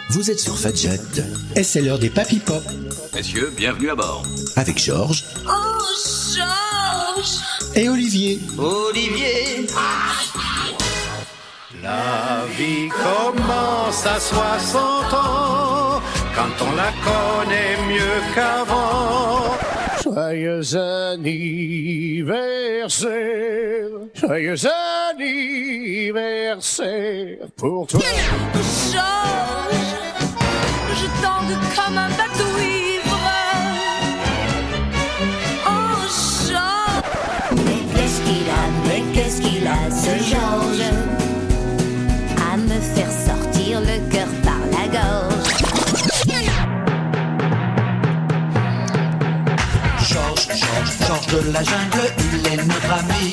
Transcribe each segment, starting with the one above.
Vous êtes sur Fadjet et c'est l'heure des Papy Pop. Messieurs, bienvenue à bord. Avec Georges. Oh, Georges! Et Olivier. Olivier. La vie commence à 60 ans, quand on la connaît mieux qu'avant. Joyeux anniversaire, joyeux anniversaire pour toi. Georges! Je tangue comme un bateau ivre. Oh, Georges! Mais qu'est-ce qu'il a, ce Georges? À me faire sortir le cœur par la gorge. Georges de la jungle, il est notre ami.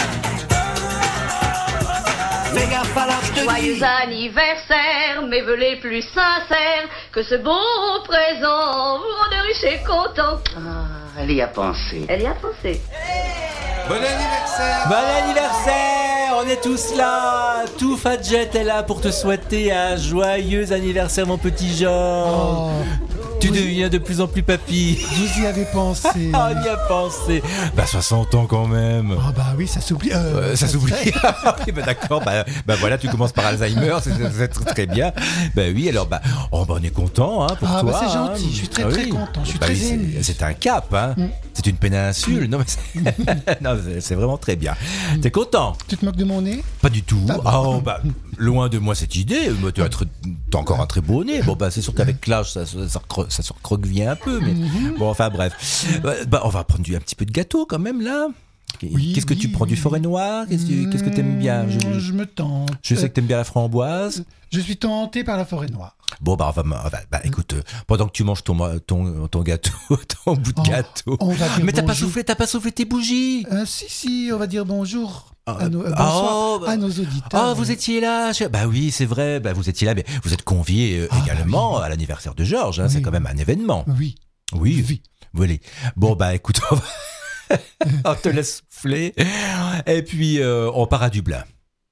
Fais gaffe à l'arche de Joyeux anniversaire, mes vœux les plus sincères, que ce beau présent vous rende riche et content. Ah, elle y a pensé. Elle y a pensé. Bon anniversaire. Bon anniversaire! On est tous là! Tout Fadjet est là pour te souhaiter un joyeux anniversaire, mon petit Georges! Tu deviens de plus en plus papy. Vous y avez pensé. On y a pensé. 60 ans quand même. Ah bah oui, ça s'oublie. Ça s'oublie. Oui, d'accord. Voilà, tu commences par Alzheimer, c'est très bien. Oui, alors on est content pour toi. C'est gentil. Je suis très content. Je suis très ému. C'est un cap, hein. C'est une péninsule. Non, mais c'est vraiment très bien. T'es content? Tu te moques de mon nez? Pas du tout. Loin de moi cette idée. T'as encore un très beau nez. C'est sûr qu'avec l'âge, ça se recroqueville un peu, mais bon, enfin bref. On va prendre un petit peu de gâteau quand même là. Qu'est-ce que tu prends, du forêt noir? Qu'est-ce que t'aimes bien? Je me tente. Je sais que t'aimes bien la framboise. Je suis tenté par la forêt noire. Bon, écoute, pendant que tu manges ton gâteau, ton bout de gâteau. Mais t'as pas soufflé tes bougies? Si, on va dire bonjour. Bonsoir à nos auditeurs. Vous étiez là. Oui, c'est vrai. Vous étiez là, mais vous êtes conviés également à l'anniversaire de Georges. Hein, c'est quand même un événement. Oui. Voilà. Bon, écoute, on te laisse souffler. Et puis, on part à Dublin.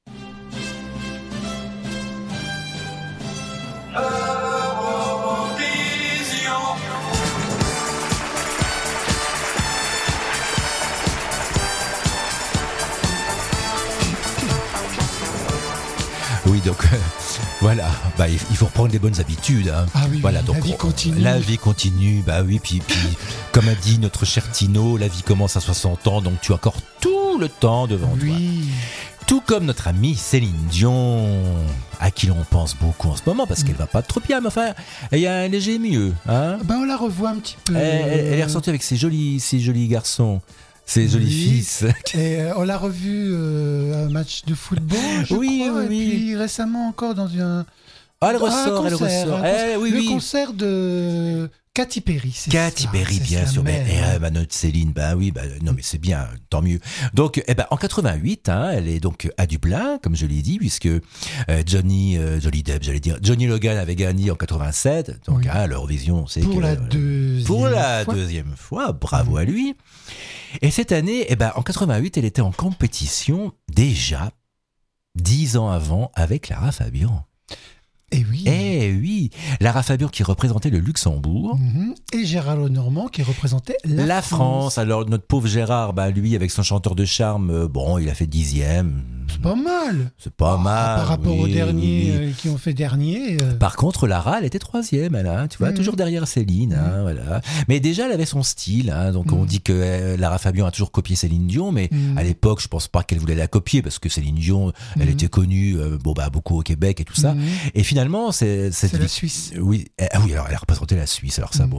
Oui, donc voilà, il faut reprendre les bonnes habitudes. Hein. Voilà, donc, la vie continue. La vie continue, puis comme a dit notre cher Tino, la vie commence à 60 ans, donc tu as encore tout le temps devant toi. Tout comme notre amie Céline Dion, à qui l'on pense beaucoup en ce moment, parce qu'elle va pas trop bien, mais enfin, il y a un léger mieux. Hein. On la revoit un petit peu. Elle est ressortie avec ses jolis garçons. Ces jolis fils. Et on l'a revu à un match de football, je crois. Et puis récemment encore dans un... elle ressort. Le concert de Katy Perry, c'est Katy Perry, bien sûr. Notre Céline, non mais c'est bien, tant mieux. Donc, en 88, elle est donc à Dublin, comme je l'ai dit, puisque Johnny Logan avait gagné en 87. Donc, l'Eurovision, c'est pour la deuxième fois. Bravo à lui. Et cette année, en 88, elle était en compétition déjà 10 ans avant avec Lara Fabian. Eh oui, Lara Fabian qui représentait le Luxembourg. Et Gérard Lenormand qui représentait la France. Alors notre pauvre Gérard, lui avec son chanteur de charme, il a fait 10e. C'est pas mal. Par rapport aux derniers qui ont fait dernier. Par contre, Lara, elle était 3e, tu vois, toujours derrière Céline. Voilà. Mais déjà, elle avait son style. Donc on dit que Lara Fabian a toujours copié Céline Dion, mais à l'époque, je pense pas qu'elle voulait la copier parce que Céline Dion, elle était connue beaucoup au Québec et tout ça. Et finalement, c'est la Suisse. Oui, alors elle a représenté la Suisse. Alors ça,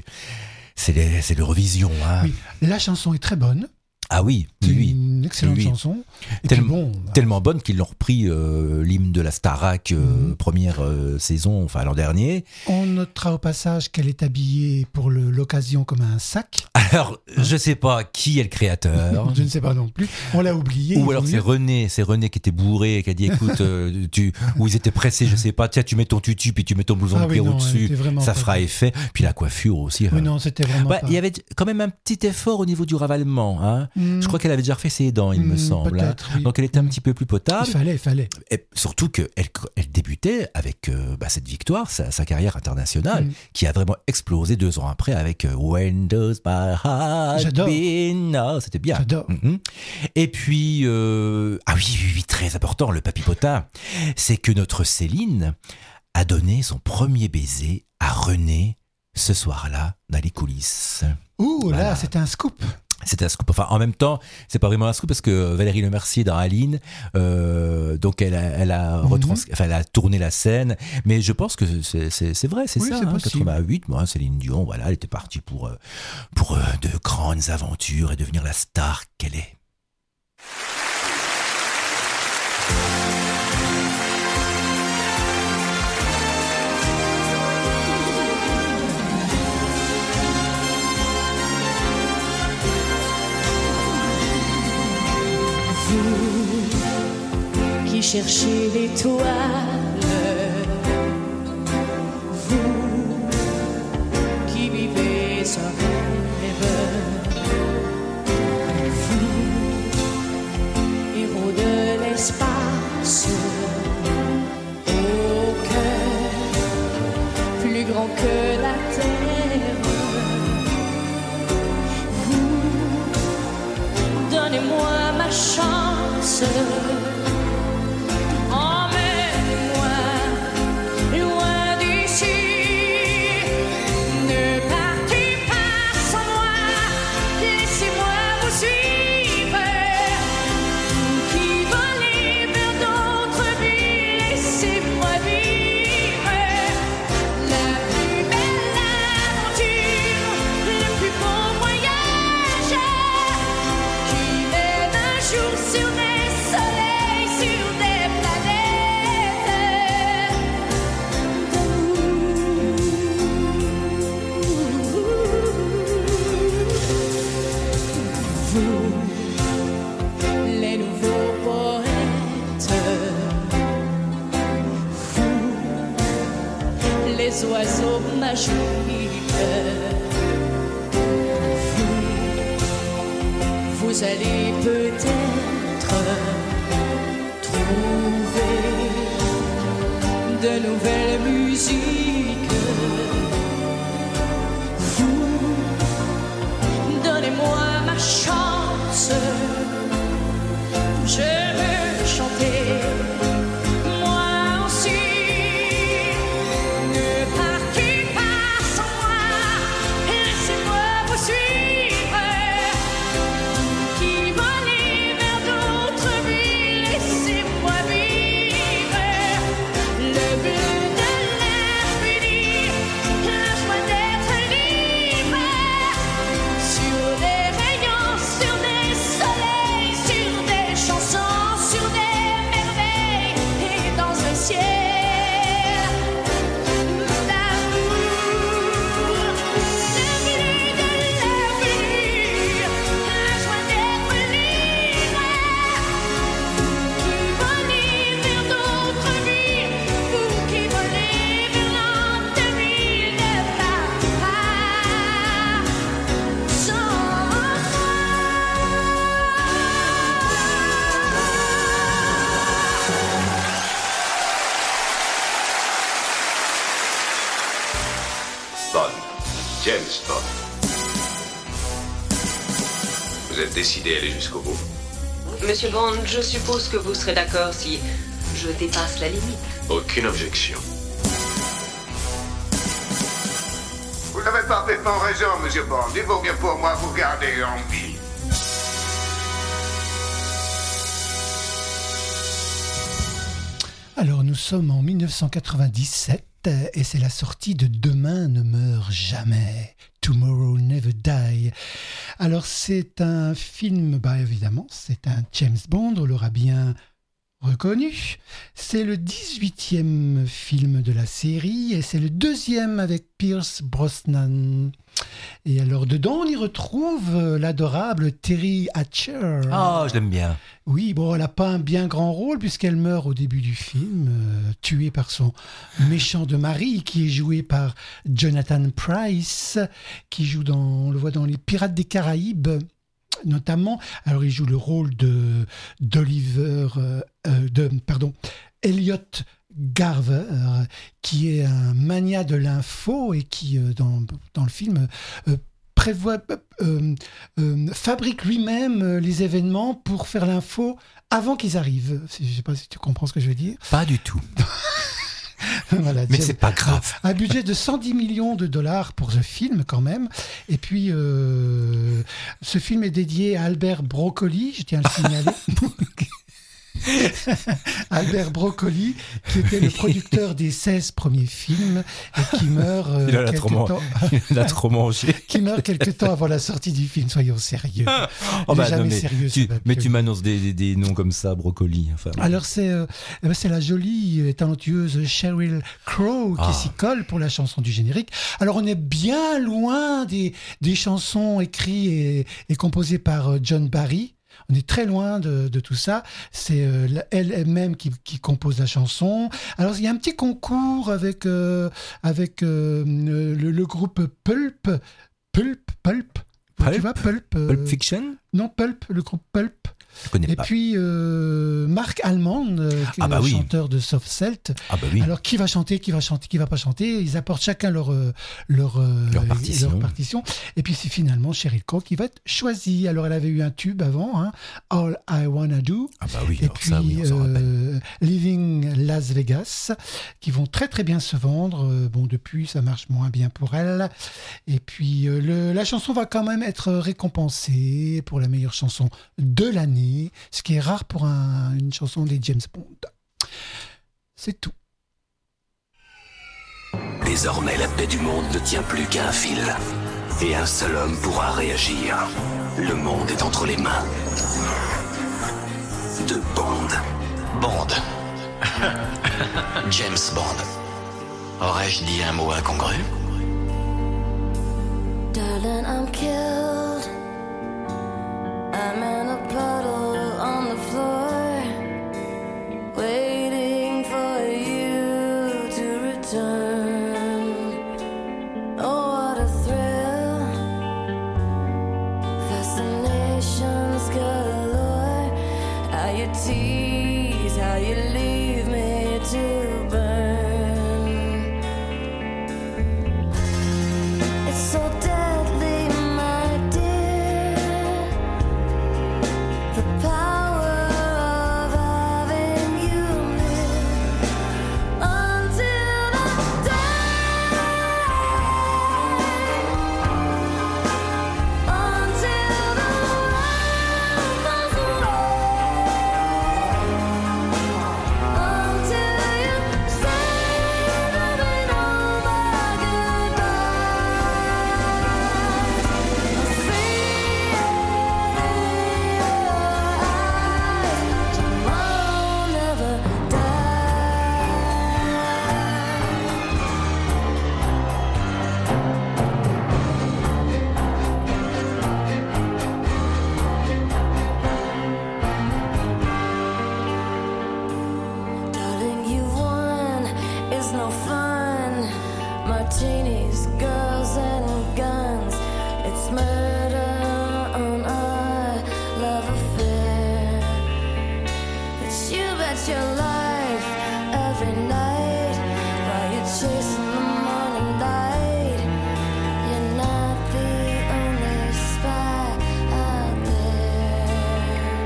c'est l'Eurovision. Hein. Oui, la chanson est très bonne. Ah oui, c'est une excellente chanson. Et tellement bonne qu'ils l'ont repris l'hymne de la Starac première saison, l'an dernier. On notera au passage qu'elle est habillée pour l'occasion comme un sac. Alors, je sais pas qui est le créateur. Je ne sais pas non plus. On l'a oublié. Ou alors c'est René qui était bourré et qui a dit écoute, ou ils étaient pressés, je sais pas. Tiens, tu mets ton tutu puis tu mets ton blouson de Pierrot dessus, ça fera effet. Puis la coiffure aussi. Oui, non, c'était vraiment. Il y avait quand même un petit effort au niveau du ravalement. Hein. Je crois qu'elle avait déjà refait ses dedans, il me semble. Peut-être, oui. Donc elle était un petit peu plus potable. Il fallait. Et surtout qu'elle débutait avec cette victoire, sa carrière internationale, qui a vraiment explosé 2 ans après avec When Does My Heart J'adore. Beat. Ah, c'était bien. J'adore. Et puis, oui, très important, le papipotin, c'est que notre Céline a donné son premier baiser à René ce soir-là dans les coulisses. Ouh, Voilà. là, c'était un scoop. C'était un scoop. Enfin, en même temps, c'est pas vraiment un scoop parce que Valérie Lemercier dans Aline, donc elle a tourné la scène. Mais je pense que c'est vrai, c'est Oui, ça. c'est possible. 88, moi, Céline Dion, voilà, elle était partie pour de grandes aventures et devenir la star qu'elle est. Qui cherchez l'étoile, vous qui vivez un rêve, vous, héros de l'espace, au cœur plus grand que la terre, vous, donnez-moi ma chance. Oiseaux magiques, vous allez peut-être trouver de nouvelles musiques. Vous, donnez-moi ma chance, je veux chanter. James Bond. Vous êtes décidé à aller jusqu'au bout? Monsieur Bond, je suppose que vous serez d'accord si je dépasse la limite. Aucune objection. Vous avez parfaitement raison, Monsieur Bond. Il vaut bien pour moi vous garder en vie. Alors, nous sommes en 1997 et c'est la sortie de Demain ne meurt jamais. Tomorrow Never Die. Alors, c'est un film, évidemment, c'est un James Bond, on l'aura bien reconnu. C'est le 18e film de la série et c'est le 2e avec Pierce Brosnan. Et alors, dedans, on y retrouve l'adorable Terry Hatcher. Ah, je l'aime bien. Oui, bon, elle n'a pas un bien grand rôle puisqu'elle meurt au début du film, tuée par son méchant de mari qui est joué par Jonathan Pryce, qui joue on le voit dans Les Pirates des Caraïbes. notamment. Alors il joue le rôle Elliot Garver, qui est un mania de l'info et qui, dans le film, fabrique lui-même les événements pour faire l'info avant qu'ils arrivent. Je ne sais pas si tu comprends ce que je veux dire. Pas du tout. Voilà, mais c'est pas grave. Un budget de 110 millions de dollars pour ce film quand même. Et puis, ce film est dédié à Albert Broccoli, je tiens à le signaler. Albert Broccoli, qui était le producteur des 16 premiers films et qui meurt il a trop mangé. Qui meurt quelque temps avant la sortie du film, soyons sérieux. Tu m'annonces des noms comme ça, Broccoli. Enfin, alors c'est la jolie et talentueuse Sheryl Crow qui s'y colle pour la chanson du générique. Alors on est bien loin des chansons écrites et composées par John Barry. On est très loin de tout ça. C'est elle-même qui compose la chanson. Alors il y a un petit concours avec le groupe Pulp. Tu vois, Pulp. Pulp Fiction ? Non, Pulp, le groupe Pulp. Je connais pas. Et puis Mark Almond, qui est le chanteur de Soft Celt. Alors qui va chanter, qui va pas chanter. Ils apportent chacun leur partition. Et puis c'est finalement Sheryl Crow qui va être choisie. Alors elle avait eu un tube avant, All I Wanna Do. Et puis on s'en rappelle. Living Las Vegas, qui vont très très bien se vendre. Depuis ça marche moins bien pour elle. Et puis la chanson va quand même être récompensée pour la meilleure chanson de l'année. Ce qui est rare pour une chanson des James Bond. C'est tout. Désormais, la paix du monde ne tient plus qu'à un fil. Et un seul homme pourra réagir. Le monde est entre les mains de Bond. Bond. James Bond. Aurais-je dit un mot incongru? Darling, I'm killed. I'm in a puddle on the floor, waiting for you to return. Oh, what a thrill, fascinations galore. How you tease, how you leave me to burn. It's so deadly, my dear. The power of having you near until I die, until the world goes away, until you say that we know my goodbyes. Free tomorrow never Darling, you won, it's no fun. Martinis, girls and guns. It's murder on our love affair. It's you bet your life every night while you're chasing the morning light. You're not the only spy out there.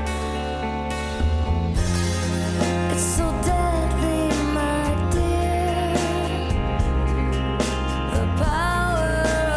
It's so deadly, my dear. The power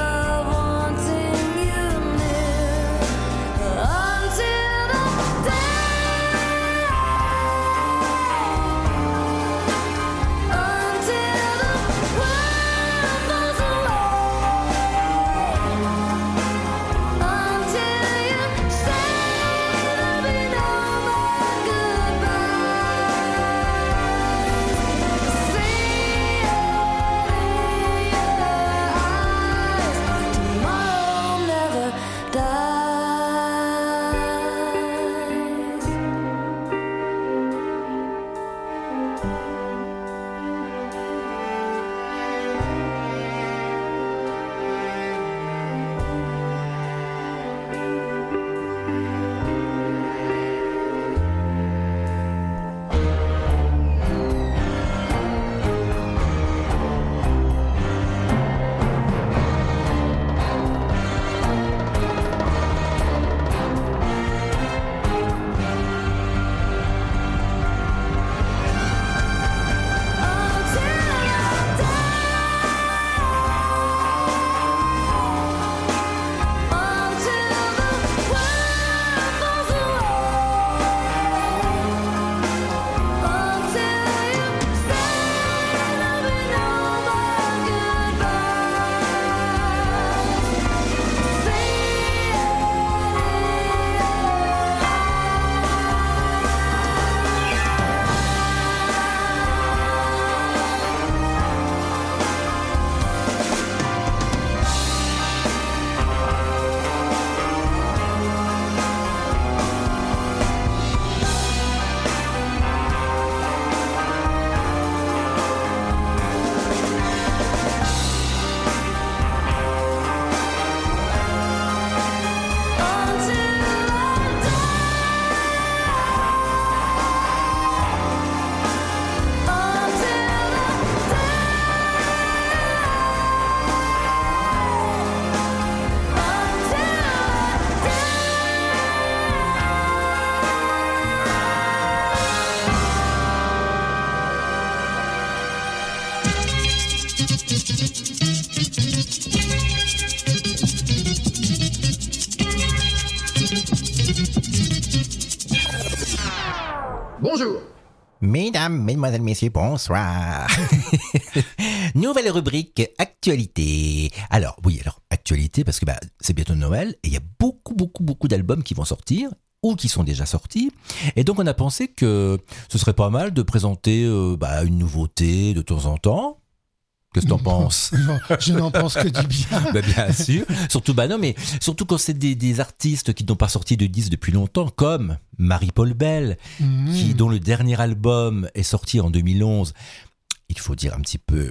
Mesdames, mesdemoiselles, messieurs, bonsoir. Nouvelle rubrique actualité. Alors, actualité parce que c'est bientôt Noël et il y a beaucoup d'albums qui vont sortir ou qui sont déjà sortis. Et donc, on a pensé que ce serait pas mal de présenter une nouveauté de temps en temps. Qu'est-ce que t'en penses ? Je n'en pense que du bien. Bien sûr. Surtout quand c'est des artistes qui n'ont pas sorti de disques depuis longtemps, comme Marie-Paul Bell, dont le dernier album est sorti en 2011. Il faut dire un petit peu.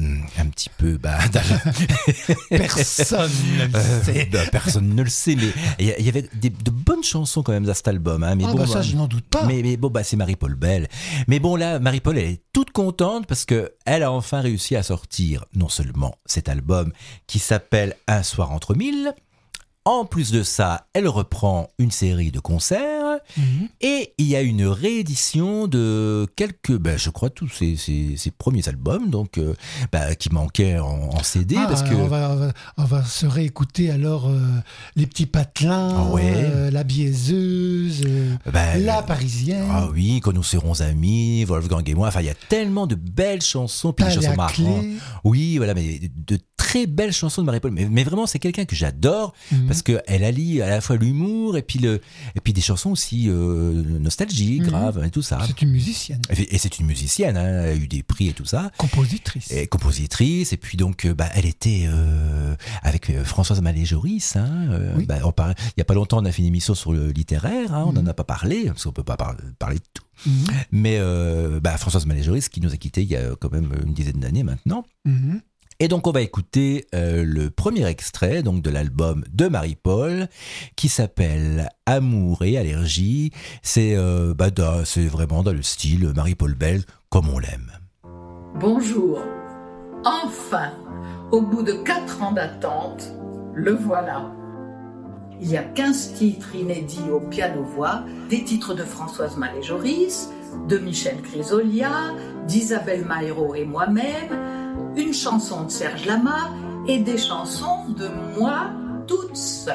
Personne ne le sait. Personne ne le sait, mais il y avait de bonnes chansons quand même dans cet album. Hein. Mais ça, je n'en doute pas. Mais c'est Marie-Paul Bell. Mais bon, là, Marie-Paul, elle est toute contente parce qu'elle a enfin réussi à sortir non seulement cet album qui s'appelle Un soir entre mille. En plus de ça, elle reprend une série de concerts et il y a une réédition de quelques, je crois, tous ses premiers albums, donc qui manquaient en CD. Parce que on va se réécouter alors les petits patelins, la biaiseuse, la parisienne. Ah oui, Quand nous serons amis, Wolfgang et moi. Enfin, il y a tellement de belles chansons, puis des chansons marrantes. Oui, voilà, mais de très belles chansons de Marie-Paul. Mais vraiment, c'est quelqu'un que j'adore. Parce qu'elle allie à la fois l'humour et puis des chansons aussi nostalgiques, graves et tout ça. C'est une musicienne. Et c'est une musicienne, hein, elle a eu des prix et tout ça. Compositrice. Et puis donc, elle était avec Françoise Mallet-Joris. Il y a pas longtemps, on a fait une émission sur le littéraire, on n'en a pas parlé, parce qu'on peut pas parler de tout. Mais Françoise Mallet-Joris qui nous a quittés il y a quand même une dizaine d'années maintenant. Et donc on va écouter le premier extrait donc de l'album de Marie-Paul qui s'appelle Amour et allergie. C'est vraiment dans le style Marie-Paul Bell comme on l'aime. Bonjour. Enfin, au bout de 4 ans d'attente, le voilà. Il y a 15 titres inédits au piano-voix, des titres de Françoise Mallet-Joris, de Michel Chrysolia, d'Isabelle Maïro et moi-même, une chanson de Serge Lama et des chansons de moi toute seule.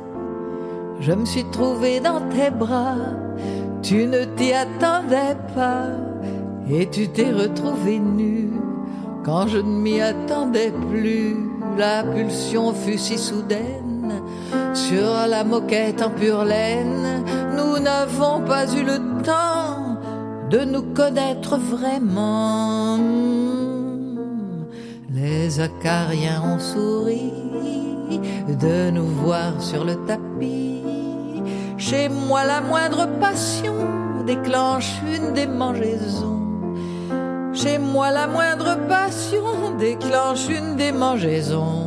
Je me suis trouvée dans tes bras, tu ne t'y attendais pas, et tu t'es retrouvée nue quand je ne m'y attendais plus. La pulsion fut si soudaine, sur la moquette en pure laine, nous n'avons pas eu le temps de nous connaître vraiment. Les acariens ont souri de nous voir sur le tapis. Chez moi, la moindre passion déclenche une démangeaison. Chez moi, la moindre passion déclenche une démangeaison.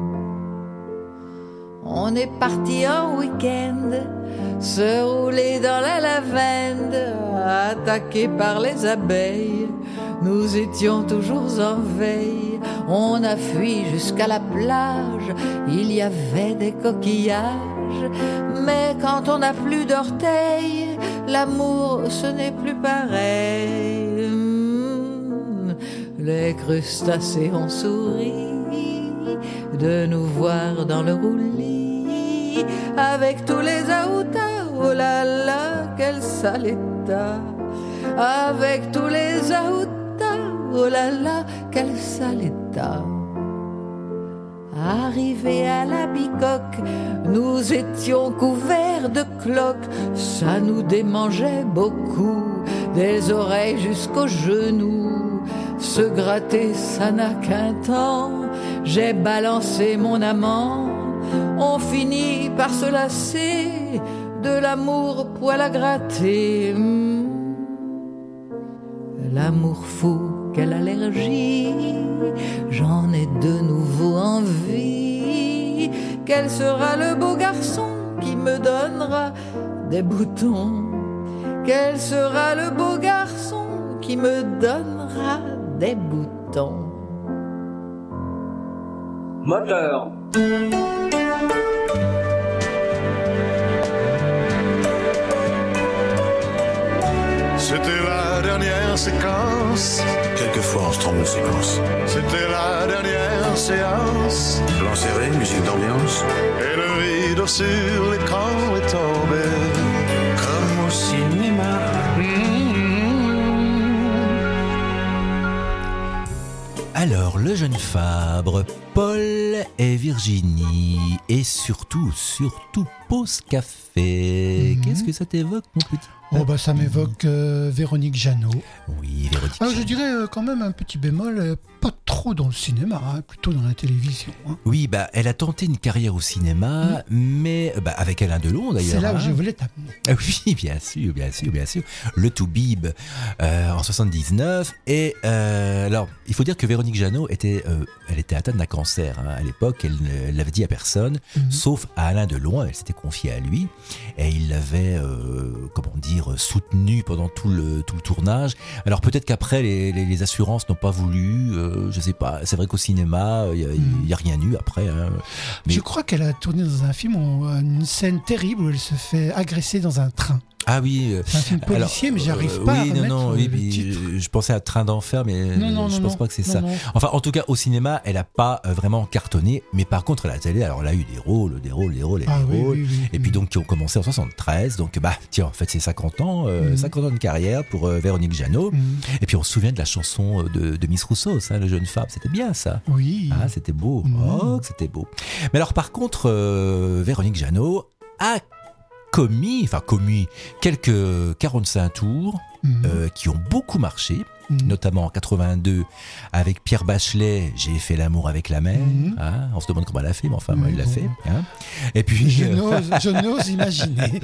On est parti en week-end, se rouler dans la lavande, attaqué par les abeilles. Nous étions toujours en veille. On a fui jusqu'à la plage, il y avait des coquillages. Mais quand on n'a plus d'orteils, l'amour ce n'est plus pareil. Les crustacés ont souri de nous voir dans le roulis, avec tous les aoutas, oh là là, quel sale état. Avec tous les aoutas, oh là là, quel sale état. Arrivés à la bicoque, nous étions couverts de cloques. Ça nous démangeait beaucoup, des oreilles jusqu'aux genoux. Se gratter, ça n'a qu'un temps. J'ai balancé mon amant. On finit par se lasser de l'amour poil à gratter. L'amour fou, quelle allergie, j'en ai de nouveau envie. Quel sera le beau garçon qui me donnera des boutons? Quel sera le beau garçon qui me donnera des boutons? Moteur. C'était la dernière séquence. Quelquefois on se trompe de séquence. C'était la dernière séance. Plan serré, musique d'ambiance. Et le rideau sur l'écran est tombé. Comme au cinéma. Alors, le jeune Fabre, Paul et Virginie, et surtout, pause café. Qu'est-ce que ça t'évoque, mon petit? Oh bah ça m'évoque Véronique Jeannot. Oui, Véronique Alors Jeannot. je dirais quand même un petit bémol, pas trop dans le cinéma, plutôt dans la télévision. Oui, bah elle a tenté une carrière au cinéma, mais avec Alain Delon d'ailleurs. C'est là où je voulais t'amener. Ah oui, bien sûr. Le Toubib en 79. Et alors, il faut dire que Véronique Jeannot elle était atteinte d'un cancer à l'époque. Elle ne l'avait dit à personne, sauf à Alain Delon. Elle s'était confiée à lui et il l'avait, soutenu pendant tout le tournage. Alors peut-être qu'après les assurances n'ont pas voulu, je sais pas. C'est vrai qu'au cinéma il y a rien eu après. Mais... Je crois qu'elle a tourné dans un film une scène terrible où elle se fait agresser dans un train. Ah oui, c'est un film policier, mais j'arrive pas à remettre le titre. Je pensais à Train d'enfer, mais je pense pas que c'est ça. Non. Enfin, en tout cas, au cinéma, elle a pas vraiment cartonné, mais par contre, à la télé, alors elle a eu des rôles, oui. Et puis donc qui ont commencé en 73. Donc tiens, en fait, c'est 50 ans de carrière pour Véronique Jeannot. Et puis on se souvient de la chanson de Miss Rousseau, ça, le jeune Fabre, c'était bien ça. Oui. Ah, c'était beau. Oh, c'était beau. Mais alors par contre, Véronique Jeannot a commis quelques 45 tours qui ont beaucoup marché, notamment en 82 avec Pierre Bachelet, J'ai fait l'amour avec la mer. On se demande comment elle a fait, mais enfin elle l'a fait. Et puis je n'ose imaginer.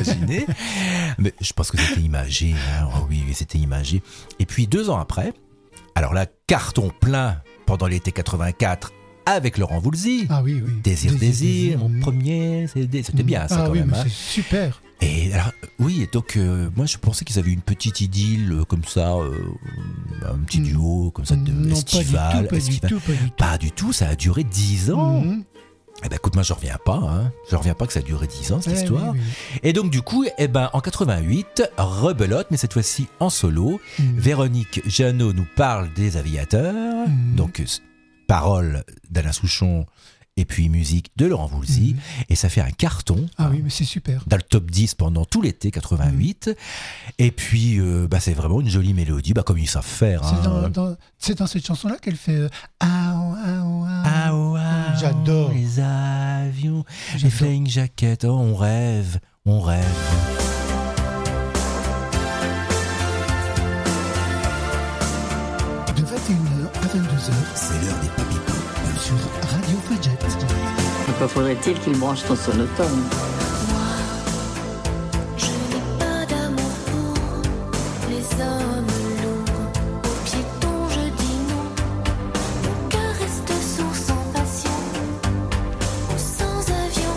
Mais je pense que c'était imagé. Oui, c'était imagé. Et puis 2 ans après, alors là, carton plein pendant l'été 84. Avec Laurent Voulzy. Ah oui. Désir, mon premier CD. C'était bien ça quand même. Mais c'est super. Et alors, oui, et donc moi je pensais qu'ils avaient une petite idylle comme ça, un petit duo comme ça de estival. Pas du tout, ça a duré 10 ans. Eh ben écoute, moi je reviens pas que ça a duré 10 ans cette histoire. Oui. Et donc du coup, en 88, rebelote, mais cette fois-ci en solo, Véronique Jeannot nous parle des Aviateurs, donc paroles d'Alain Souchon et puis musique de Laurent Voulzy, et ça fait un carton. Ah oui, mais c'est super. Dans le top 10 pendant tout l'été 88. Et puis, c'est vraiment une jolie mélodie, comme ils savent faire. C'est dans cette chanson-là qu'elle fait J'adore. Les avions, les flying jackets, on rêve. De 21h à 22h, c'est l'heure des Papy Pop sur Radio Fadjet. Pourquoi faudrait-il qu'il branche ton sonotone? Je n'ai pas d'amour pour les hommes lourds. Aux piétons, je dis non. Mon cœur reste sourd sans passion. Aux sans-avions,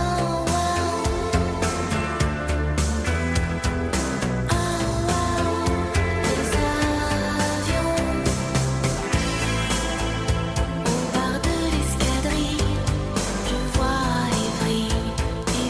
les avions. Au bar de l'escadrille, je vois Évry.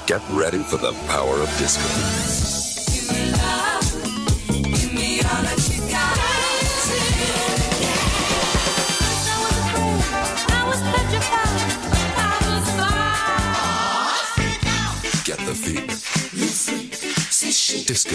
Get ready for the power of disco. Get the fever. Disco.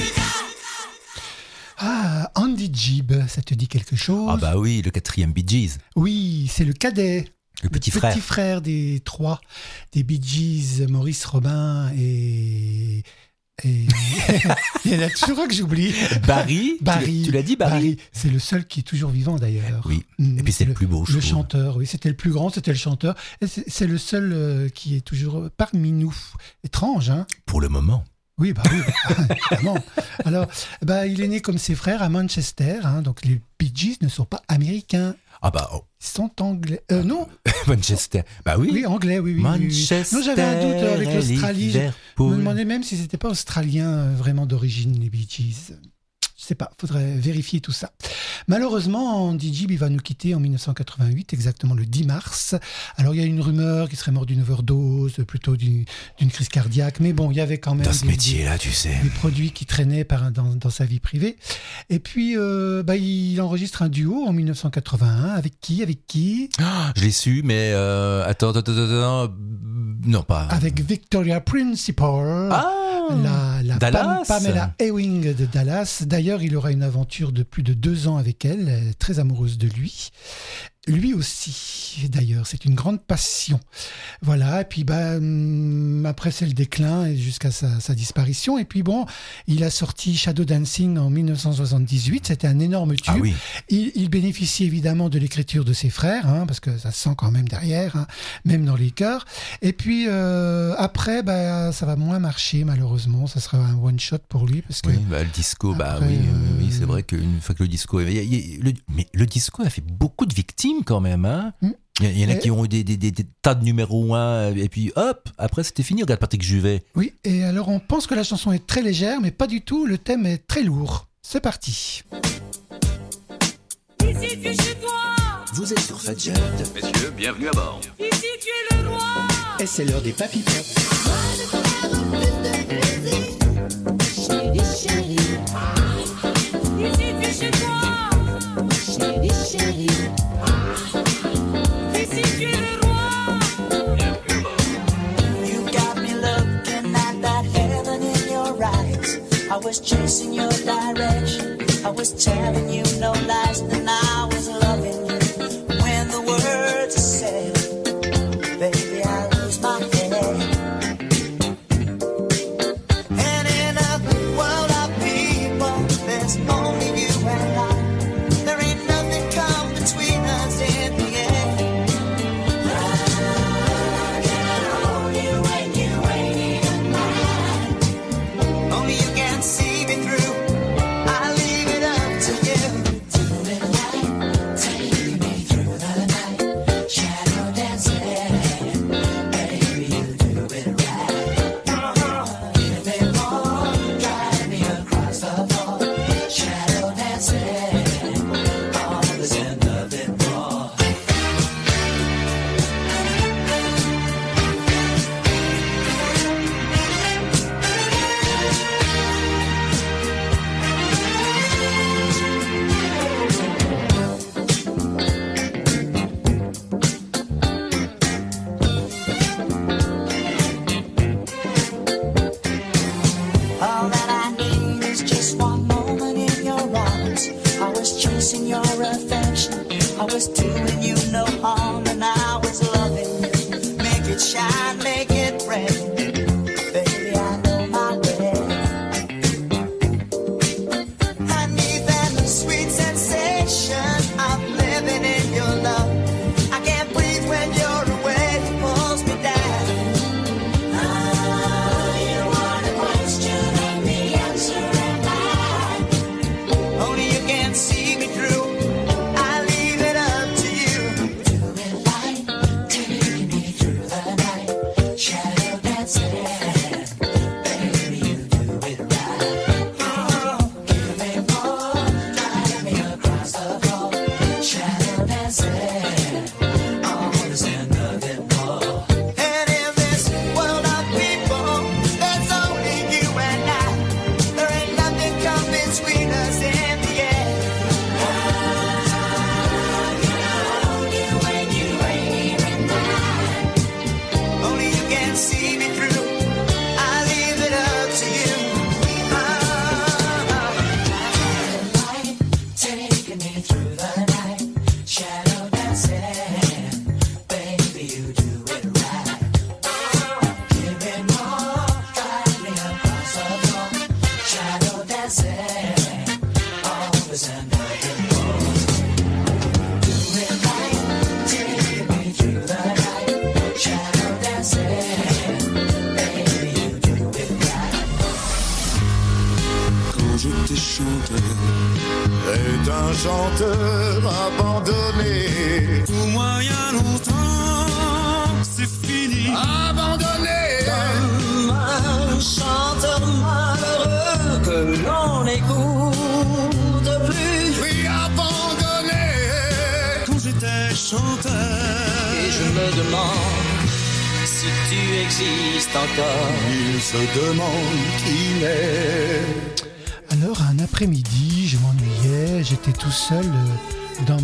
Ah, Andy Gibb, ça te dit quelque chose? Ah bah oui, le 4e Bee Gees. Oui, c'est le cadet. Le petit frère. Petit frère des 3, des Bee Gees, Maurice Robin et il y en a toujours un que j'oublie. Barry. Tu l'as dit, Barry. C'est le seul qui est toujours vivant d'ailleurs. Oui, et puis c'est le plus beau, je le trouve. chanteur, oui, c'était le plus grand, c'était le chanteur. Et c'est le seul qui est toujours parmi nous. Étrange, hein? Pour le moment. Oui, évidemment. Alors, il est né comme ses frères à Manchester, hein, donc les Bee Gees ne sont pas américains. Ah bah, oh. Ils sont anglais. Non. Manchester. Bah oui. Oui, anglais, oui. Manchester. Non, j'avais un doute avec l'Australie. Je me demandais même si c'était pas australien vraiment d'origine, les Bee Gees. Je sais pas, faudrait vérifier tout ça. Malheureusement, Andy Gibb, il va nous quitter en 1988, exactement le 10 mars. Alors, il y a une rumeur qu'il serait mort d'une overdose, plutôt d'une crise cardiaque. Mais bon, il y avait quand même dans ce métier-là, tu sais, des produits qui traînaient dans sa vie privée. Et puis, il enregistre un duo en 1981. Avec qui Je l'ai su, mais attends. Non, pas. Avec Victoria Principal. La Dallas. Pamela Ewing de Dallas. D'ailleurs, il aura une aventure de plus de 2 ans avec elle, très amoureuse de lui. Lui aussi, d'ailleurs, c'est une grande passion. Voilà, et puis après c'est le déclin jusqu'à sa disparition. Et puis bon, il a sorti Shadow Dancing en 1978, c'était un énorme tube. Ah oui. Il bénéficie évidemment de l'écriture de ses frères, hein, parce que ça se sent quand même derrière, hein, même dans les chœurs. Et puis après, ça va moins marcher malheureusement, ça sera un one shot pour lui. Parce que oui, le disco, après, oui, c'est vrai qu'une fois que le disco... Mais le disco a fait beaucoup de victimes quand même, hein. Il y en a qui ont eu des tas de numéros 1 et puis hop, après c'était fini. Regarde Patrick Juvet. Oui, et alors on pense que la chanson est très légère, mais pas du tout, le thème est très lourd. C'est parti. Ici tu es chez toi. Vous êtes sur Fadjet. Messieurs, bienvenue à bord. Ici tu es le roi. Et c'est l'heure des Papy Pop. Chérie, chérie. Ici tu es chez toi. Chérie, chérie. Ici tu es le roi. You got me looking at that heaven in your eyes. I was chasing your direction. I was telling you no lies, and I was loving you. When the words are said, baby, I lose my head. And in a world of people, there's only you and I. There ain't nothing come between us in the end. I can hold you when you ain't even mine. Only you can see me through. I leave it up to you. Do it right, take me through the night. Shadow dancing, baby, you do it right. Give me more, drive me across the floor. Shadow dancing, all is in nothing more. All that I need is just one moment in your arms. I was chasing your affection. I was doing you no harm, and I was loving you. Make it shine, make it rain. Baby, I know my way. I need that sweet sensation of living in your love. I can't breathe when you're away. It pulls me down. You want a question and the answer am I. Only you can see me through. I leave it up to you. Do it right, take me through the night. chanteur abandonné. Pour moi, il y a longtemps, c'est fini. Abandonné. Comme un chanteur malheureux que l'on n'écoute plus. Oui, abandonné. Quand j'étais chanteur. Et je me demande si tu existes encore. Il se demande qui m'est. Alors, un après-midi, je m'ennuyais, j'étais tout seul dans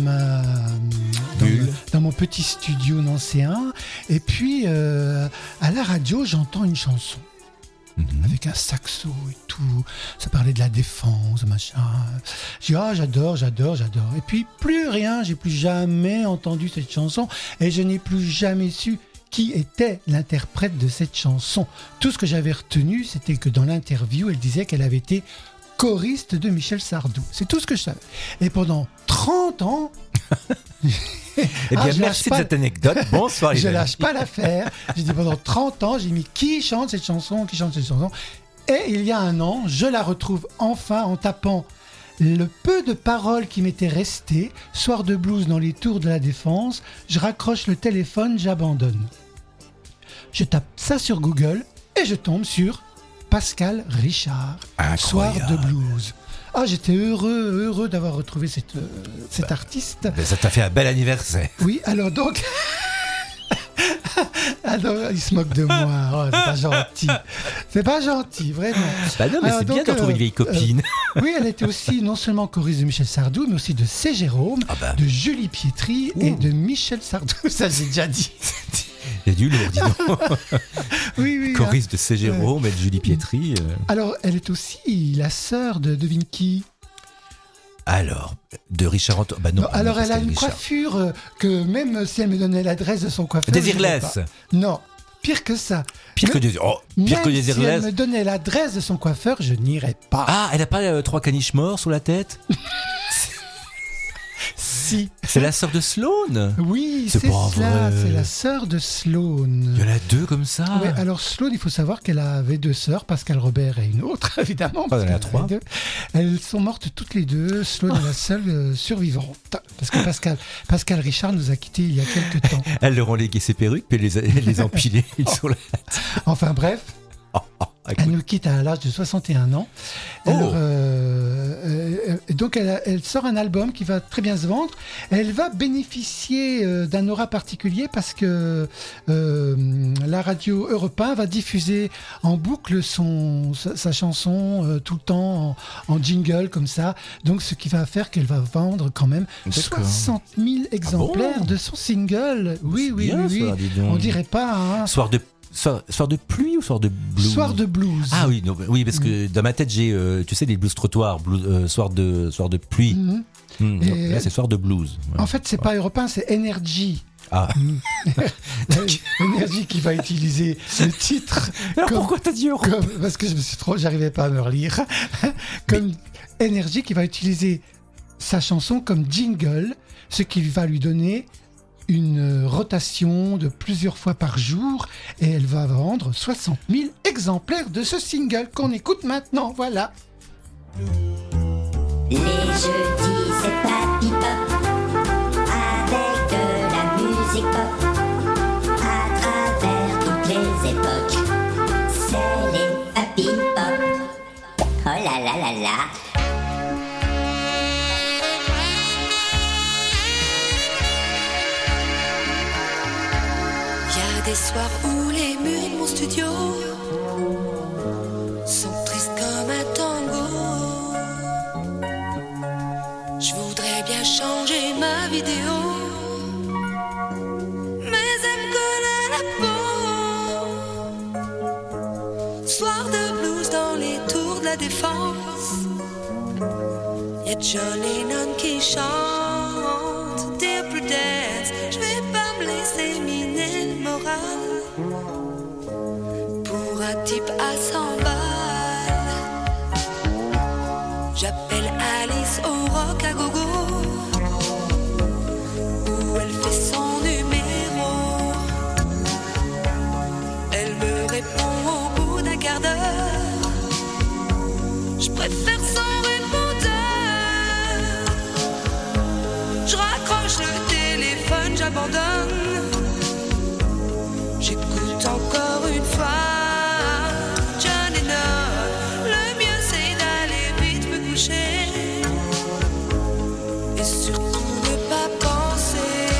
mon petit studio nancéen, et puis à la radio, j'entends une chanson. Avec un saxo et tout, ça parlait de la défense, machin. J'ai dit, j'adore. Et puis, plus rien, j'ai plus jamais entendu cette chanson, et je n'ai plus jamais su qui était l'interprète de cette chanson. Tout ce que j'avais retenu, c'était que dans l'interview, elle disait qu'elle avait été choriste de Michel Sardou. C'est tout ce que je savais. Et pendant 30 ans... Eh bien, merci de cette anecdote. Bonsoir, je lâche pas l'affaire. J'ai dit pendant 30 ans, j'ai mis qui chante cette chanson. Et il y a un an, je la retrouve enfin en tapant le peu de paroles qui m'étaient restées. Soir de blues dans les tours de la Défense. Je raccroche le téléphone, j'abandonne. Je tape ça sur Google et je tombe sur Pascal Richard. Incroyable. Soir de blues. J'étais heureux d'avoir retrouvé cet artiste. Ça t'a fait un bel anniversaire. Oui, alors donc... Alors, il se moque de moi. C'est pas gentil, vraiment. Bah non, mais alors, c'est bien de retrouver une vieille copine. Oui, elle était aussi non seulement choriste de Michel Sardou, mais aussi de C. Jérôme, de Julie Pietri et de Michel Sardou. Ça, j'ai déjà dit. Il y a du lourd, dis donc. Oui. Choriste de C. Jérôme et de Julie Pietri. Alors, elle est aussi la sœur de devine qui. Alors, de Richard Antoine. Bah non, alors, elle a une coiffure que même si elle me donnait l'adresse de son coiffeur. Désirless. Non, pire que ça. Pire que Désirless. Si elle me donnait l'adresse de son coiffeur, je n'irais pas. Ah, elle n'a pas 3 caniches morts sous la tête? Si. C'est la sœur de Sloane? Oui, c'est cela, c'est la sœur de Sloane. Il y en a 2 comme ça? Oui, alors Sloane, il faut savoir qu'elle avait 2 sœurs, Pascal Robert et une autre, évidemment. Elle en a 3. Elles sont mortes toutes les 2. Sloane est la seule survivante. Parce que Pascal Richard nous a quittés il y a quelques temps. Elles leur ont légué ses perruques, puis elle les a empilées sur la tête. Enfin bref. Elle nous quitte à l'âge de 61 ans. Alors, donc elle sort un album qui va très bien se vendre. Elle va bénéficier d'un aura particulier parce que la radio Europe 1 va diffuser en boucle sa chanson tout le temps en jingle comme ça. Donc ce qui va faire qu'elle va vendre quand même 60 000 exemplaires de son single. Oui. On dirait pas. Hein. Soir de pluie ou soir de blues? Soir de blues. Ah oui, oui, parce que dans ma tête j'ai, tu sais, des blues trottoirs, soir de pluie. Là c'est soir de blues. Ouais. En fait, c'est pas Europe 1, c'est Energy. Energy qui va utiliser le titre. Alors pourquoi t'as dit Europe? Parce que j'arrivais pas à me relire. Energy qui va utiliser sa chanson comme jingle, ce qui va lui donner une rotation de plusieurs fois par jour et elle va vendre 60 000 exemplaires de ce single qu'on écoute maintenant, voilà. Les jeudis c'est Papy Pop avec de la musique pop à travers toutes les époques. C'est les Papy Pop. Oh là là là là. Des soirs où les murs de mon studio sont tristes comme un tango. Je voudrais bien changer ma vidéo, mais elle me colle à la peau. Soir de blues dans les tours de la Défense, y'a John Lennon qui chante Dear Prudence. Je vais pas me laisser miner le moral pour un type à 100 balles. J'appelle Alice au rock à gogo, où elle fait son numéro. Elle me répond au bout d'un quart d'heure. Je préfère son répondeur. raccroche le téléphone, j'abandonne. J'écoute encore une fois John Lennon. Le mieux c'est d'aller vite me coucher et surtout ne pas penser.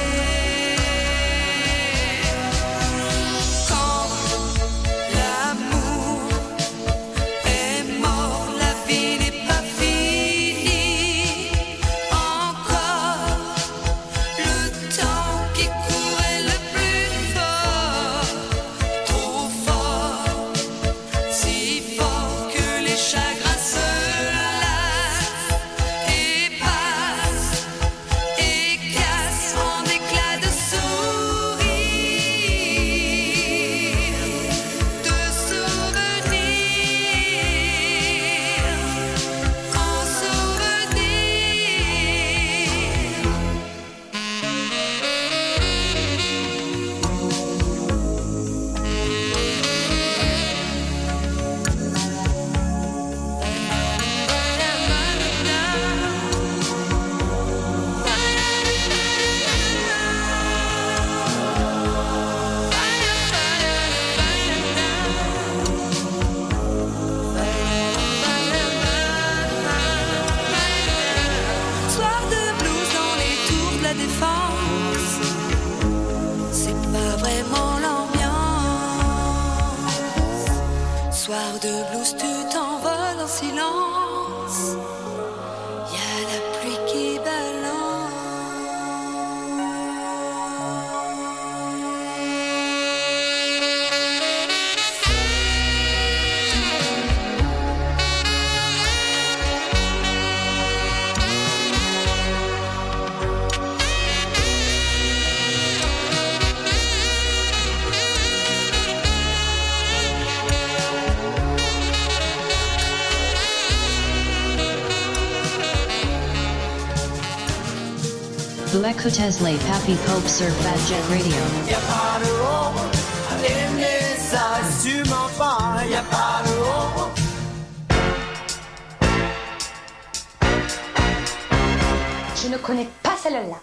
Quand l'amour est mort, la vie n'est pas finie. Encore le temps qui courait le plus fort, trop fort, si fort que les chagrins se lassent et passent et cassent en éclats de sourires, de souvenirs, en souvenirs. Soir de blues dans les tours de la Défense, c'est pas vraiment l'ambiance. Soir de blues, tu t'envoles en silence, y a la pluie qui Black Tesla Pappy Pope sur Fat Jet Radio. Y'a pas de honte, aimer ça, sûrement pas, y'a pas de honte. Je ne connais pas celle-là.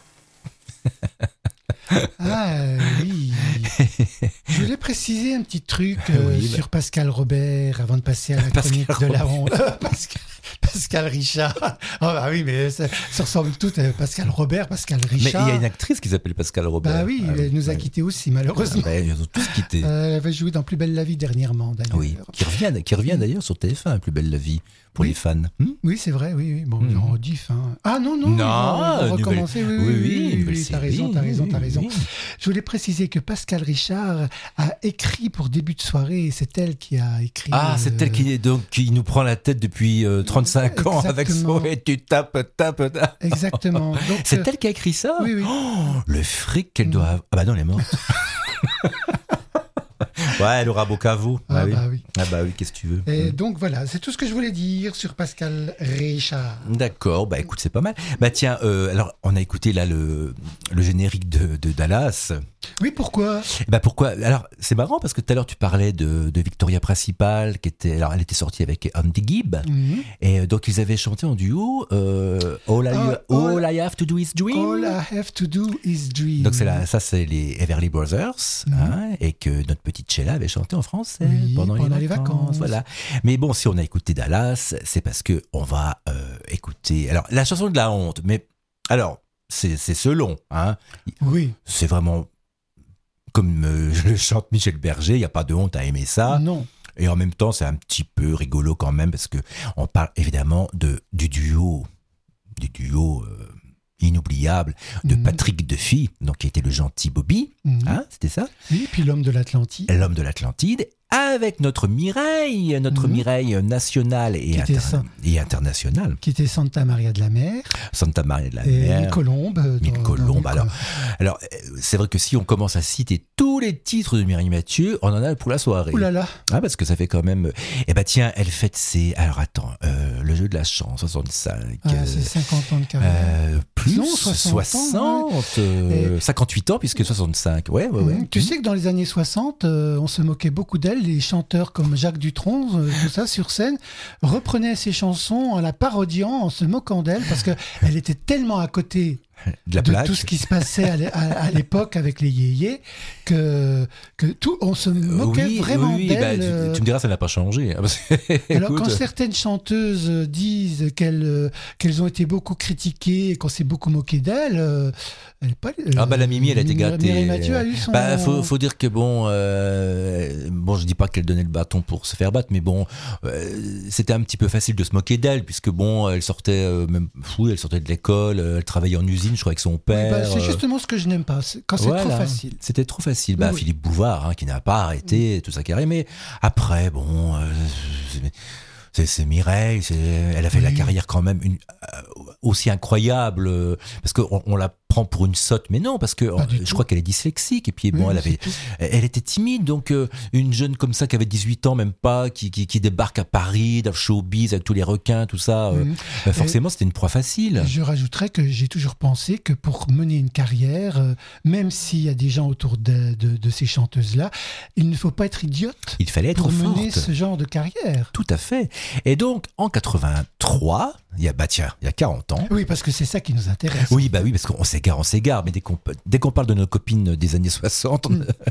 Ah oui. Je voulais préciser un petit truc sur Pascal Robert avant de passer à la chronique de la honte. Pascal Richard. Oh bah oui, mais ça ressemble tout à Pascal Robert, Pascal Richard. Mais il y a une actrice qui s'appelle Pascal Robert. Bah oui, elle nous a quittés aussi, malheureusement. Ils ont tous quitté. Elle va jouer dans Plus belle la vie dernièrement, d'ailleurs. Oui, qui revient d'ailleurs sur TF1, Plus belle la vie, pour les fans. Oui, c'est vrai, oui. Bon, en diff. Hein. Ah non, on va recommencer. Oui, t'as raison. Je voulais préciser que Pascal Richard a écrit pour Début de soirée, et c'est elle qui a écrit... Ah, c'est elle qui nous prend la tête depuis 35 ans avec son... Et tu tapes. Exactement. Donc, c'est elle qui a écrit ça? Oui. Oh, le fric qu'elle doit avoir... Ah bah non, elle est morte. Ouais, elle aura beau qu'à vous. Bah oui, qu'est-ce que tu veux. Et donc voilà, c'est tout ce que je voulais dire sur Pascal Richard. D'accord, bah écoute, c'est pas mal. Bah tiens, alors on a écouté là le générique de Dallas. Oui, pourquoi? Bah pourquoi? Alors c'est marrant parce que tout à l'heure tu parlais de Victoria Principal, elle était sortie avec Andy Gibb, et donc ils avaient chanté en duo All I Have to Do Is Dream. All I Have to Do Is Dream. Donc ça c'est les Everly Brothers, et que notre petite Sheila avait chanté en français pendant les vacances. Voilà. Mais bon, si on a écouté Dallas, c'est parce que on va écouter. Alors la chanson de la honte, mais alors c'est selon. Oui. C'est vraiment comme le chante Michel Berger. Il n'y a pas de honte à aimer ça. Non. Et en même temps, c'est un petit peu rigolo quand même parce que on parle évidemment du duo inoubliable de Patrick Duffy, donc qui était le gentil Bobby, c'était ça. Oui, puis l'homme de l'Atlantide. L'homme de l'Atlantide, avec notre Mireille nationale et internationale. Qui était Santa Maria de la Mer. Et Mille Colombes. Alors, c'est vrai que si on commence à citer tous les titres de Mireille Mathieu, on en a pour la soirée. Ouh là là. Parce que ça fait quand même... Eh ben tiens, elle fête ses... Alors attends, le jeu de la chance, 65. C'est 50 ans de carrière. Plus, Non, 60 ans, ouais. 58 ans, puisque 65. Ouais. Tu sais que dans les années 60, on se moquait beaucoup d'elle. Les chanteurs comme Jacques Dutronc, tout ça, sur scène, reprenaient ses chansons en la parodiant, en se moquant d'elle, parce qu'elle était tellement à côté de tout ce qui se passait à l'époque avec les yéyés que tout, on se moquait vraiment d'elle. Tu me diras, ça n'a pas changé. Alors quand certaines chanteuses disent qu'elles ont été beaucoup critiquées et qu'on s'est beaucoup moqué d'elles, elle est pas. La Mimi, elle a été gâtée. Mireille Mathieu a eu son. Faut dire que je dis pas qu'elle donnait le bâton pour se faire battre, mais c'était un petit peu facile de se moquer d'elle, puisque elle sortait elle sortait de l'école, elle travaillait en usine, je crois, avec son père. C'est justement ce que je n'aime pas, quand c'est trop facile. C'était trop facile. Philippe Bouvard, qui n'a pas arrêté toute sa carrière, mais après, c'est Mireille, elle a fait la carrière quand même aussi incroyable, parce qu'on la prend pour une sotte, mais non, parce que je crois qu'elle est dyslexique, et puis elle était timide, donc une jeune comme ça qui avait 18 ans, même pas, qui débarque à Paris, dans le showbiz, avec tous les requins, tout ça, forcément c'était une proie facile. Je rajouterais que j'ai toujours pensé que pour mener une carrière, même s'il y a des gens autour de ces chanteuses-là, il ne faut pas être idiote. Il fallait être pour forte. mener ce genre de carrière. Tout à fait. Et donc, en 83, il y a 40 ans. Oui, parce que c'est ça qui nous intéresse. Oui, parce qu'on s'égare, mais dès qu'on parle de nos copines des années 60,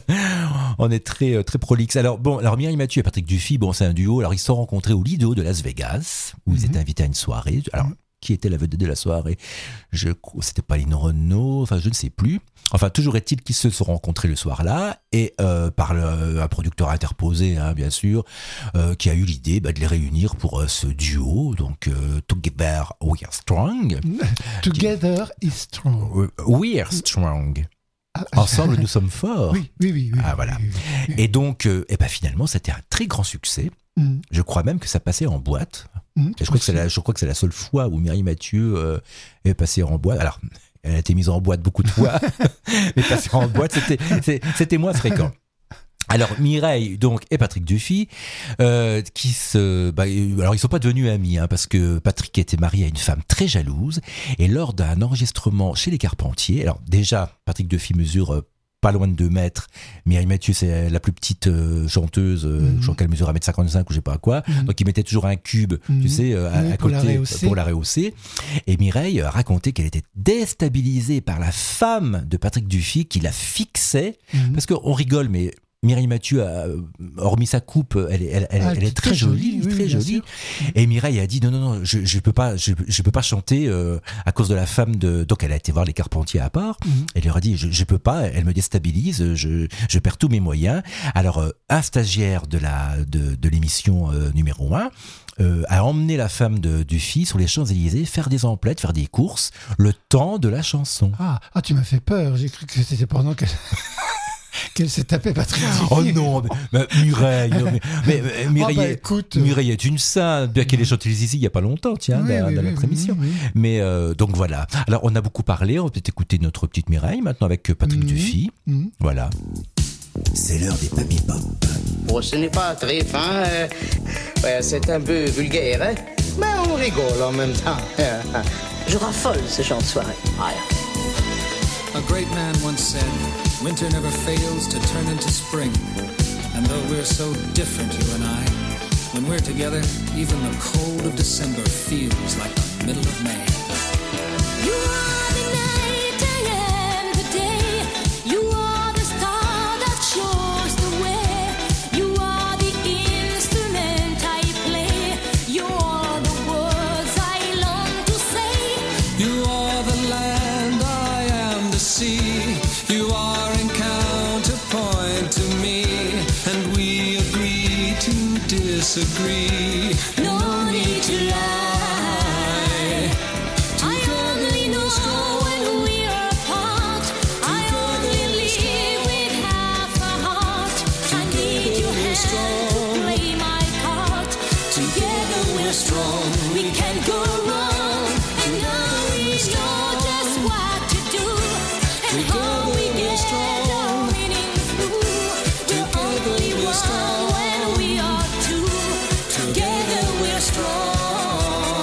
on est très, très prolixe. Alors Mireille Mathieu et Patrick Dufy, c'est un duo. Alors, ils se sont rencontrés au Lido de Las Vegas, où ils étaient invités à une soirée. Alors, qui était la vedette de la soirée? C'était pas Lynn Renaud, je ne sais plus. Toujours est-il qu'ils se sont rencontrés le soir-là, et par un producteur interposé, bien sûr, qui a eu l'idée de les réunir pour ce duo, donc Together We Are Strong. Together is Strong. We Are Strong. Ensemble, nous sommes forts. Oui. Voilà. Oui. Et donc, finalement, c'était un très grand succès. Je crois même que ça passait en boîte. Je crois que c'est la seule fois où Mireille Mathieu est passée en boîte. Alors, elle a été mise en boîte beaucoup de fois, mais passer en boîte, c'était moins fréquent. Alors Mireille et Patrick Dufy, alors ils sont pas devenus amis, parce que Patrick était marié à une femme très jalouse, et lors d'un enregistrement chez les Carpentiers, alors déjà Patrick Dufy mesure pas loin de 2 mètres. Mireille Mathieu, c'est la plus petite chanteuse, je crois qu'elle mesure 1m55 ou je sais pas quoi. Donc il mettait toujours un cube, tu sais, à côté pour la rehausser. Et Mireille racontait qu'elle était déstabilisée par la femme de Patrick Dufy qui la fixait, parce qu'on rigole, mais Mireille Mathieu, hormis sa coupe, elle est très jolie, très jolie. Et Mireille a dit non, je peux pas chanter à cause de la femme de. Donc elle a été voir les Carpentiers à part. Elle leur a dit je peux pas, elle me déstabilise, je perds tous mes moyens. Alors un stagiaire de l'émission numéro 1 a emmené la femme de Dufy sur les Champs-Élysées faire des emplettes, faire des courses, le temps de la chanson. Ah, tu m'as fait peur. J'ai cru que c'était pendant qu'elle s'est tapée Patrick Dufy. Oh non, mais Mireille, Mireille est une sainte, bien qu'elle ait chanté les Zizi il n'y a pas longtemps, dans notre émission. Oui. Mais donc voilà. Alors on a beaucoup parlé, on va peut-être écouter notre petite Mireille maintenant avec Patrick Dufy. Voilà. C'est l'heure des Papy Pop. Bon, ce n'est pas très fin, c'est un peu vulgaire, mais on rigole en même temps. Je raffole ce genre de soirée. A great man once said, winter never fails to turn into spring. And though we're so different, you and I, when we're together, even the cold of December feels like the middle of May. You are the night, I am the day. You are the star that shows the way. You are the instrument I play. You are the words I long to say. You are the land, I am the sea. You are in counterpoint to me, and we agree to disagree. No need to lie. I only know when we are apart. I only live with half a heart. I need your hand to play my part. Together we're strong, we can't go wrong. And now we know just what to do. And how we get our winning through. We're only one when we are two. Together we're strong.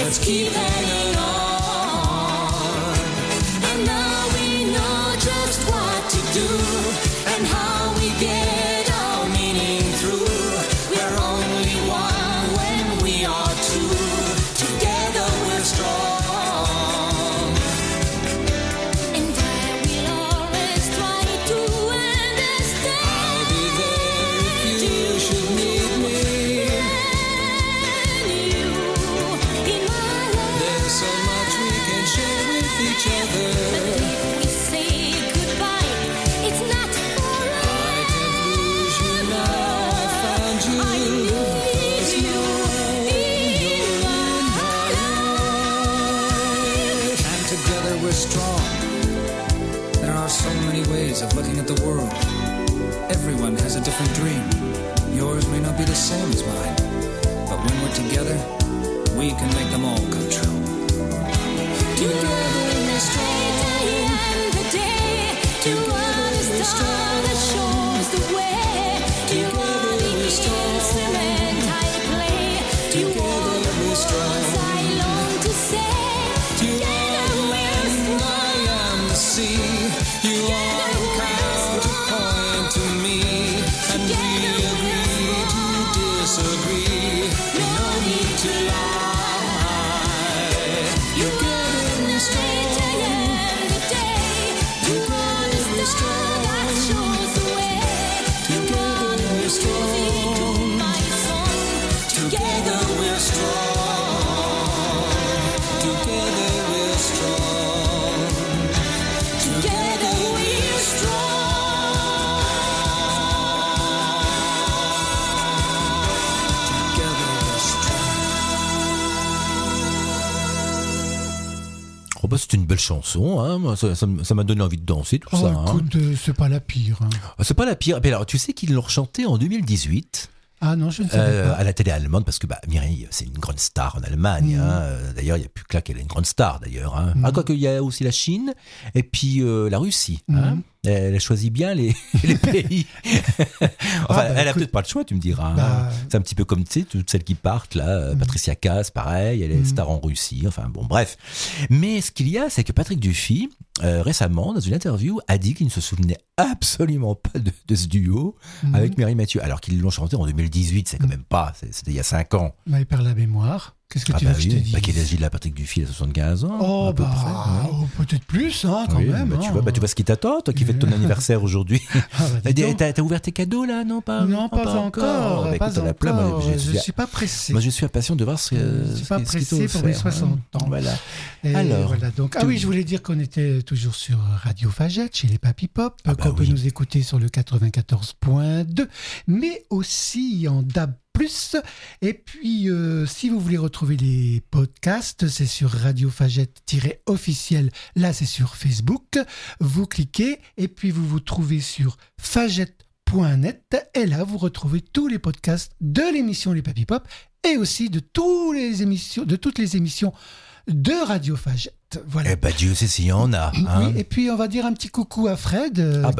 let's keep hanging on. And now we know just what to do and how we get our meaning through. We're only one when we are two. Together we're strong. And I will always try to understand. I'll be there if you should need me. In my life, there's so much we can share with each other. But if we say goodbye, it's not forever. I can't lose you now. I found you. I need you in my life. And together we're strong. There are so many ways of looking at the world. Everyone has a different dream. Yours may not be the same as mine. But when we're together, we can make them all come true. Together we're strong. And the day to a star that shows the way. You are the instrument I play. You are the words I long to say. Together we're strong. I am the sea. You are the counterpoint to me. And we agree to disagree. No need to lie. You're getting strong. And the day to a star that shows the way. You are the music to my song. Together we're strong. Together we're strong. Together we're strong. Together we're strong. Oh bah, c'est une belle chanson, hein. Moi, ça m'a donné envie de danser, tout ça. Hein. Écoute, c'est pas la pire. Hein. Ah, c'est pas la pire. Mais alors, tu sais qu'ils l'ont chanté en 2018 Ah non, je ne savais pas. à la télé allemande, parce que Mireille, c'est une grande star en Allemagne. Hein. D'ailleurs, il n'y a plus que là qu'elle est une grande star, d'ailleurs. Hein. Ah, quoique, il y a aussi la Chine et puis la Russie. Hein. Elle a choisi bien les pays. Enfin, elle a peut-être pas le choix, tu me diras. Hein. C'est un petit peu comme, tu sais, toutes celles qui partent, là. Patricia Cass, pareil, elle est star en Russie. Enfin, bon, bref. Mais ce qu'il y a, c'est que Patrick Dufy, récemment, dans une interview, a dit qu'il ne se souvenait absolument pas de ce duo avec Mireille Mathieu. Alors qu'ils l'ont chanté en 2018, c'est quand même pas, c'était il y a 5 ans. Bah, il perd la mémoire. Qu'est-ce que tu veux que je te dise? Quel âge il a, Patrick Dufy? Il a 75 ans. Oh, à peu près, ouais. Peut-être plus, hein, quand même. Bah, hein. tu vois ce qui t'attend, toi qui fêtes ton anniversaire aujourd'hui. Dis donc. T'as ouvert tes cadeaux, là? Non, pas encore. Bah, Pas écoute, on a plein, encore. moi, Je ne suis pas pressé. Moi, je suis impatient de voir ce Je suis pas pressé pour mes 60 ans. Voilà. Et Alors, voilà, donc, oui, je voulais dire qu'on était toujours sur Radio Fagette, chez les Papy Pop, qu'on peut nous écouter sur le 94.2, mais aussi en DAB+. Et puis, si vous voulez retrouver les podcasts, c'est sur Radio Fagette-officiel. Là, c'est sur Facebook. Vous cliquez et puis vous vous trouvez sur fagette.net. Et là, vous retrouvez tous les podcasts de l'émission Les Papy Pop et aussi de toutes les émissions de Radio Fagette. Voilà. Eh ben, Dieu sait s'il y en a. Hein. Oui, et puis on va dire un petit coucou à Fred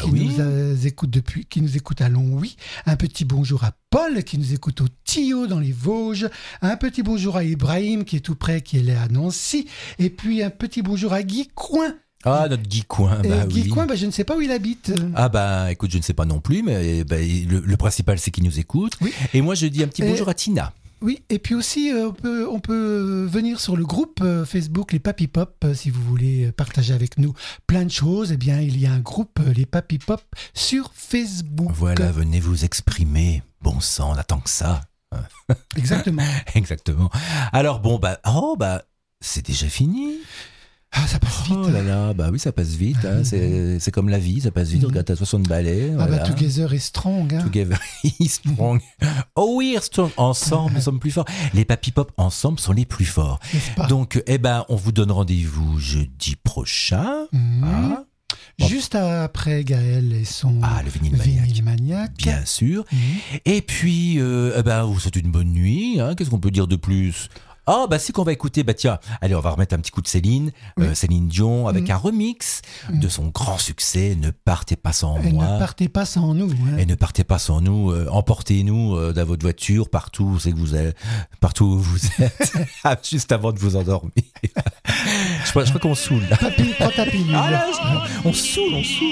qui nous écoute à Longwy. Un petit bonjour à Paul qui nous écoute au Tillot dans les Vosges. Un petit bonjour à Ibrahim qui est tout près, qui est à Nancy. Et puis un petit bonjour à Guy Coin. Ah, notre Guy Coin. Guy Coin, je ne sais pas où il habite. Ah écoute, je ne sais pas non plus, mais le principal c'est qu'il nous écoute. Oui. Et moi je dis un petit bonjour à Tina. Oui, et puis aussi, on peut venir sur le groupe Facebook Les Papy Pop, si vous voulez partager avec nous plein de choses. Eh bien, il y a un groupe Les Papy Pop sur Facebook. Voilà, venez vous exprimer. Bon sang, on attend que ça. Exactement. Exactement. Alors bon, c'est déjà fini. Ah, ça passe vite. Oh là là, oui, ça passe vite. Hein. C'est comme la vie, ça passe vite. Regarde, t'as 60 balais. Voilà. Together is strong. Hein. Together is strong. Oh oui, strong. Ensemble, nous sommes plus forts. Les Papy Pop, ensemble, sont les plus forts. Donc, on vous donne rendez-vous jeudi prochain. Juste après Gaël et son le vinyle maniaque. Bien sûr. Et puis, vous souhaitez une bonne nuit. Hein. Qu'est-ce qu'on peut dire de plus? Oh, bah, c'est qu'on va écouter, bah, tiens, allez, on va remettre un petit coup de Céline, Céline Dion, avec un remix de son grand succès, Ne partez pas sans moi. Ne partez pas sans nous. Hein. Et ne partez pas sans nous, emportez-nous dans votre voiture, partout où c'est que vous êtes, partout où vous êtes, juste avant de vous endormir. je crois qu'on saoule, là. Papy, prends ta pilule. Ah, là, on saoule.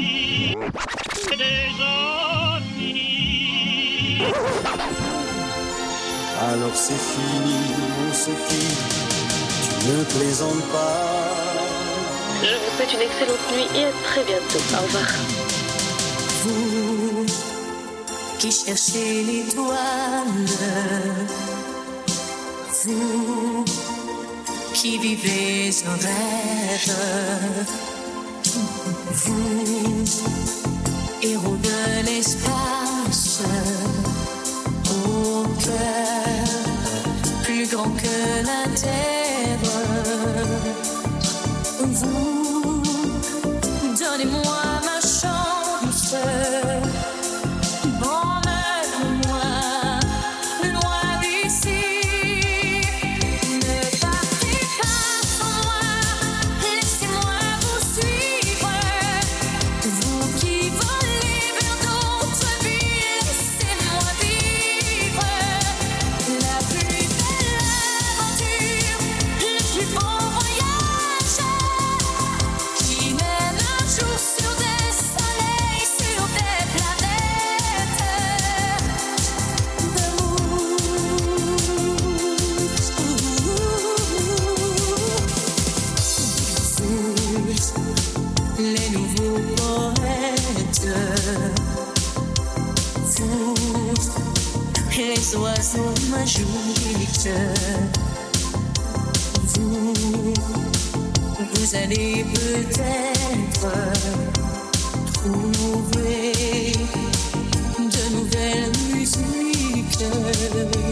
Alors c'est fini, on se quitte, tu ne plaisantes pas. Je vous souhaite une excellente nuit et à très bientôt. Au revoir. Vous qui cherchez l'étoile, vous qui vivez un rêve, vous, héros de l'espace, au cœur plus grand que la terre, vous, donnez-moi ma chance, emmène-moi loin d'ici, ne partez pas sans moi, laissez-moi vous suivre, vous qui volez vers d'autres vies, laissez-moi vivre la plus belle aventure, le plus beau voyage, qui mène un jour sur des soleils, sur des planètes d'amour. Vous, les nouveaux poètes, vous, les oiseaux magiques, vous allez peut-être trouver de nouvelles musiques.